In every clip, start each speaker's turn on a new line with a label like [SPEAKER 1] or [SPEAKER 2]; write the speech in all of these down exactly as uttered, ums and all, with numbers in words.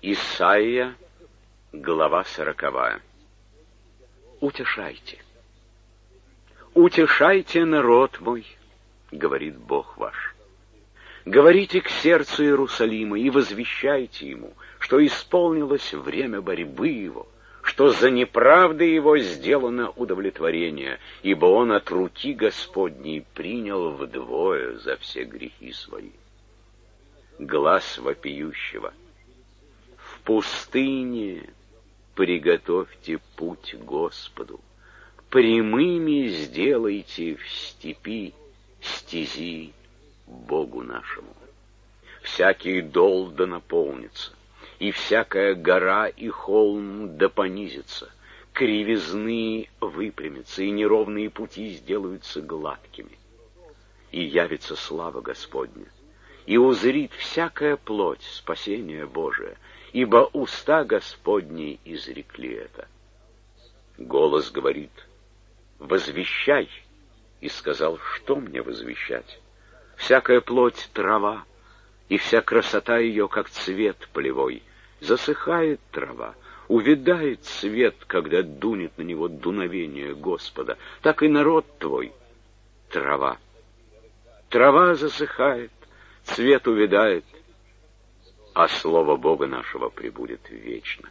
[SPEAKER 1] Исайя, глава сороковая. Утешайте. Утешайте, народ мой, говорит Бог ваш. Говорите к сердцу Иерусалима и возвещайте ему, что исполнилось время борьбы его, что за неправды его сделано удовлетворение, ибо он от руки Господней принял вдвое за все грехи свои. Глас вопиющего. В пустыне приготовьте путь Господу, прямыми сделайте в степи стези Богу нашему. Всякий дол да наполнится, и всякая гора и холм да понизится, кривизны выпрямятся, и неровные пути сделаются гладкими. И явится слава Господня, и узрит всякая плоть спасение Божие, ибо уста Господни изрекли это. Голос говорит: возвещай, и сказал: что мне возвещать? Всякая плоть трава, и вся красота ее, как цвет полевой. Засыхает трава, увядает цвет, когда дунет на него дуновение Господа. Так и народ твой — трава. Трава засыхает, цвет увядает, а слово Бога нашего пребудет вечно.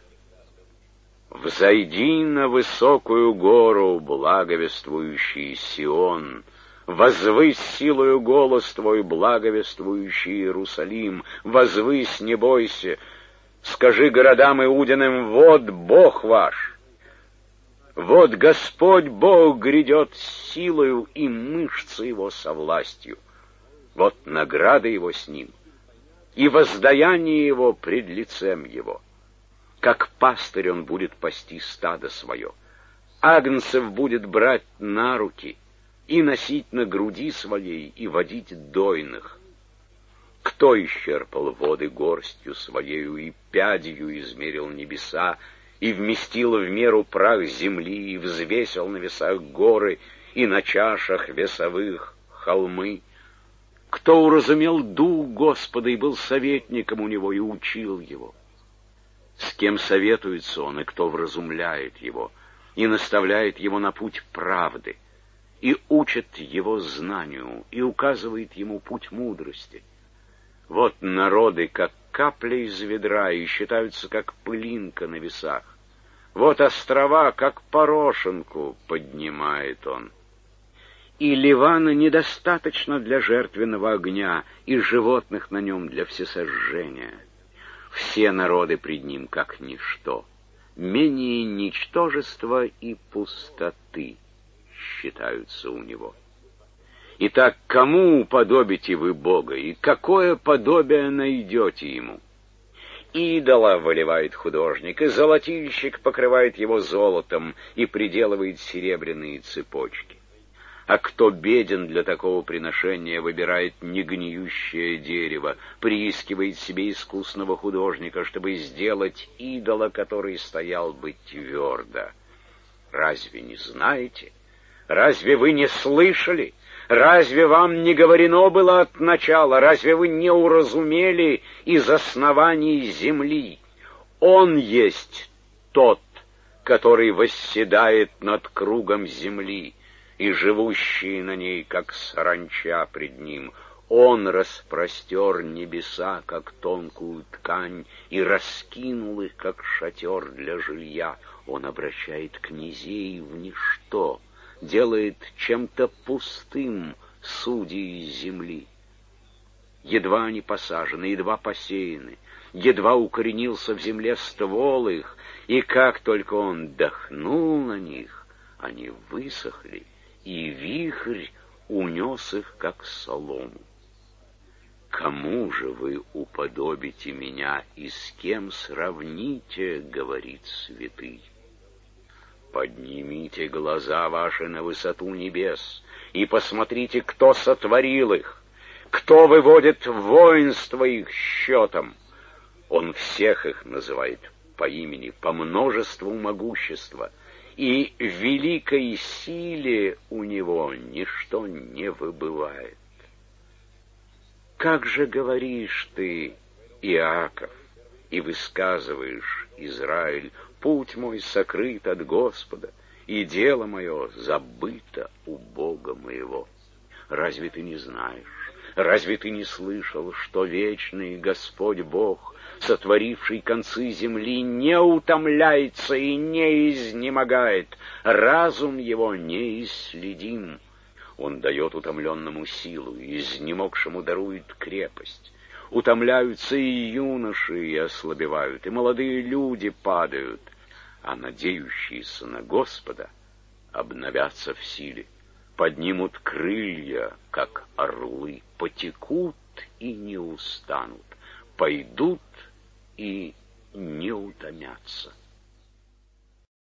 [SPEAKER 1] Взойди на высокую гору, благовествующий Сион, возвысь силою голос твой, благовествующий Иерусалим, возвысь, не бойся, скажи городам Иудиным: вот Бог ваш, вот Господь Бог грядет с силою, и мышцы его со властью, вот награда его с ним, и воздаяние его пред лицем его. Как пастырь он будет пасти стадо свое, агнцев будет брать на руки и носить на груди своей, и водить дойных. Кто исчерпал воды горстью своею, и пядью измерил небеса, и вместил в меру прах земли, и взвесил на весах горы, и на чашах весовых холмы? Кто уразумел дух Господа, и был советником у него, и учил его? С кем советуется он, и кто вразумляет его, и наставляет его на путь правды, и учит его знанию, и указывает ему путь мудрости? Вот народы, как капля из ведра, и считаются, как пылинка на весах. Вот острова, как порошенку поднимает он. И Ливана недостаточно для жертвенного огня, и животных на нем для всесожжения. Все народы пред ним как ничто, менее ничтожества и пустоты считаются у него. Итак, кому уподобите вы Бога, и какое подобие найдете ему? Идола выливает художник, и золотильщик покрывает его золотом и приделывает серебряные цепочки. А кто беден для такого приношения, выбирает негниющее дерево, приискивает себе искусного художника, чтобы сделать идола, который стоял бы твердо. Разве не знаете? Разве вы не слышали? Разве вам не говорено было от начала? Разве вы не уразумели из оснований земли? Он есть тот, который восседает над кругом земли, и живущие на ней, как саранча пред ним. Он распростер небеса, как тонкую ткань, и раскинул их, как шатер для жилья. Он обращает князей в ничто, делает чем-то пустым судей земли. Едва они посажены, едва посеяны, едва укоренился в земле ствол их, и как только он дохнул на них, они высохли, и вихрь унес их, как солому. Кому же вы уподобите меня, и с кем сравните, говорит святый? Поднимите глаза ваши на высоту небес, и посмотрите, кто сотворил их, кто выводит воинство их счетом. Он всех их называет по имени, по множеству могущества, и в великой силе у него ничто не выбывает. Как же говоришь ты, Иаков, и высказываешь, Израиль: путь мой сокрыт от Господа, и дело мое забыто у Бога моего. Разве ты не знаешь, разве ты не слышал, что вечный Господь Бог, сотворивший концы земли, не утомляется и не изнемогает, разум его неисследим. Он дает утомленному силу, изнемогшему дарует крепость. Утомляются и юноши, и ослабевают, и молодые люди падают, а надеющиеся на Господа обновятся в силе, поднимут крылья, как орлы, потекут и не устанут, пойдут и не утомятся.